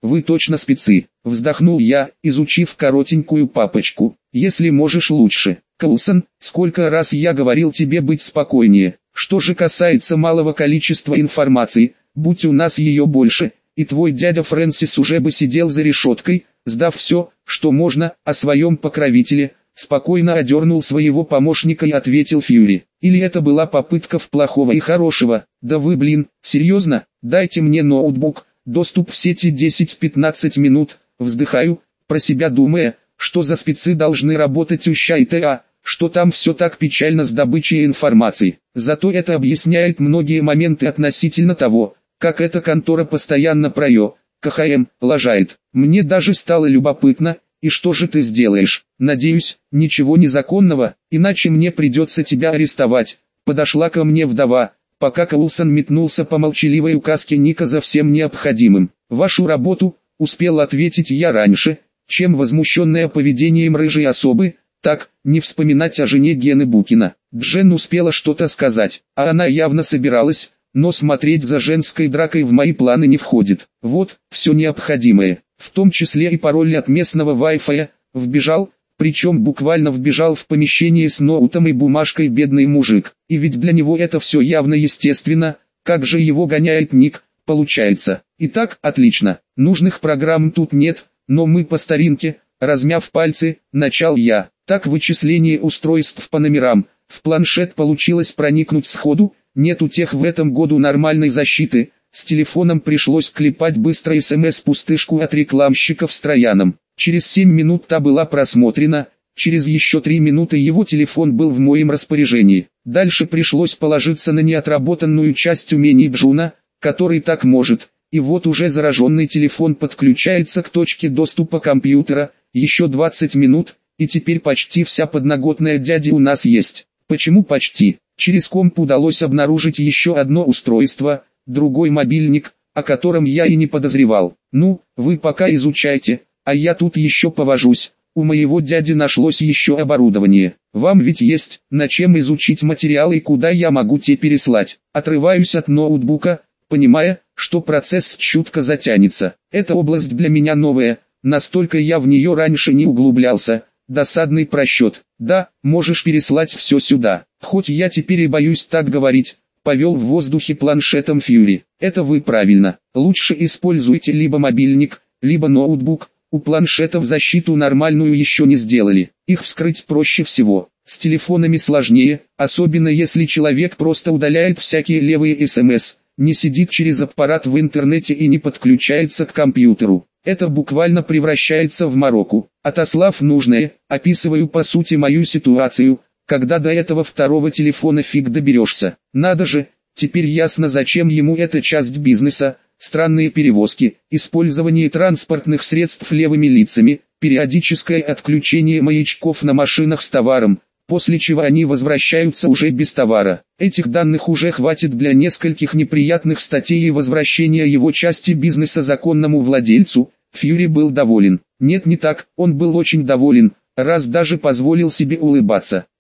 вы точно спецы. Вздохнул я, изучив коротенькую папочку. Если можешь лучше. Коулсон, сколько раз я говорил тебе быть спокойнее. Что же касается малого количества информации, будь у нас ее больше, и твой дядя Фрэнсис уже бы сидел за решеткой, сдав все, что можно, о своем покровителе. Спокойно одернул своего помощника и ответил Фьюри. Или это была попытка в плохого и хорошего? Да вы, блин, серьезно? Дайте мне ноутбук, доступ в сети 10-15 минут. Вздыхаю, про себя думая, что за спецы должны работать у ЩА, что там все так печально с добычей информации. Зато это объясняет многие моменты относительно того, как эта контора постоянно про КХМ лажает. Мне даже стало любопытно. И что же ты сделаешь? Надеюсь, ничего незаконного, иначе мне придется тебя арестовать. Подошла ко мне вдова, пока Коулсон метнулся по молчаливой указке Ника за всем необходимым. Вашу работу, успел ответить я раньше, чем возмущенная поведением рыжей особы, так, не вспоминать о жене Гены Букина. Джен успела что-то сказать, а она явно собиралась, но смотреть за женской дракой в мои планы не входит. Вот, все необходимое. В том числе и пароль от местного Wi-Fi, вбежал, причем буквально вбежал в помещение с ноутом и бумажкой бедный мужик. И ведь для него это все явно естественно, как же его гоняет Ник, получается. Итак, отлично, нужных программ тут нет, но мы по старинке, размяв пальцы, начал я. Так вычисление устройств по номерам, в планшет получилось проникнуть сходу, нет у тех в этом году нормальной защиты. С телефоном пришлось клепать быстро СМС-пустышку от рекламщиков с Трояном. Через 7 минут та была просмотрена, через еще 3 минуты его телефон был в моем распоряжении. Дальше пришлось положиться на неотработанную часть умений Джуна, который так может. И вот уже зараженный телефон подключается к точке доступа компьютера, еще 20 минут, и теперь почти вся подноготная дяди у нас есть. Почему почти? Через комп удалось обнаружить еще одно устройство, другой мобильник, о котором я и не подозревал. Ну, вы пока изучайте, а я тут еще повожусь. У моего дяди нашлось еще оборудование. Вам ведь есть, на чем изучить материалы и куда я могу те переслать. Отрываюсь от ноутбука, понимая, что процесс чутко затянется. Эта область для меня новая, настолько я в нее раньше не углублялся. Досадный просчет. Да, можешь переслать все сюда. Хоть я теперь и боюсь так говорить. Повел в воздухе планшетом Фьюри. Это вы правильно. Лучше используйте либо мобильник, либо ноутбук. У планшетов защиту нормальную еще не сделали. Их вскрыть проще всего. С телефонами сложнее, особенно если человек просто удаляет всякие левые СМС, не сидит через аппарат в интернете и не подключается к компьютеру. Это буквально превращается в мороку. Отослав нужное, описываю по сути мою ситуацию, когда до этого второго телефона фиг доберешься. Надо же, теперь ясно, зачем ему эта часть бизнеса, странные перевозки, использование транспортных средств левыми лицами, периодическое отключение маячков на машинах с товаром, после чего они возвращаются уже без товара. Этих данных уже хватит для нескольких неприятных статей и возвращения его части бизнеса законному владельцу. Фьюри был доволен. Нет, не так, он был очень доволен, раз даже позволил себе улыбаться.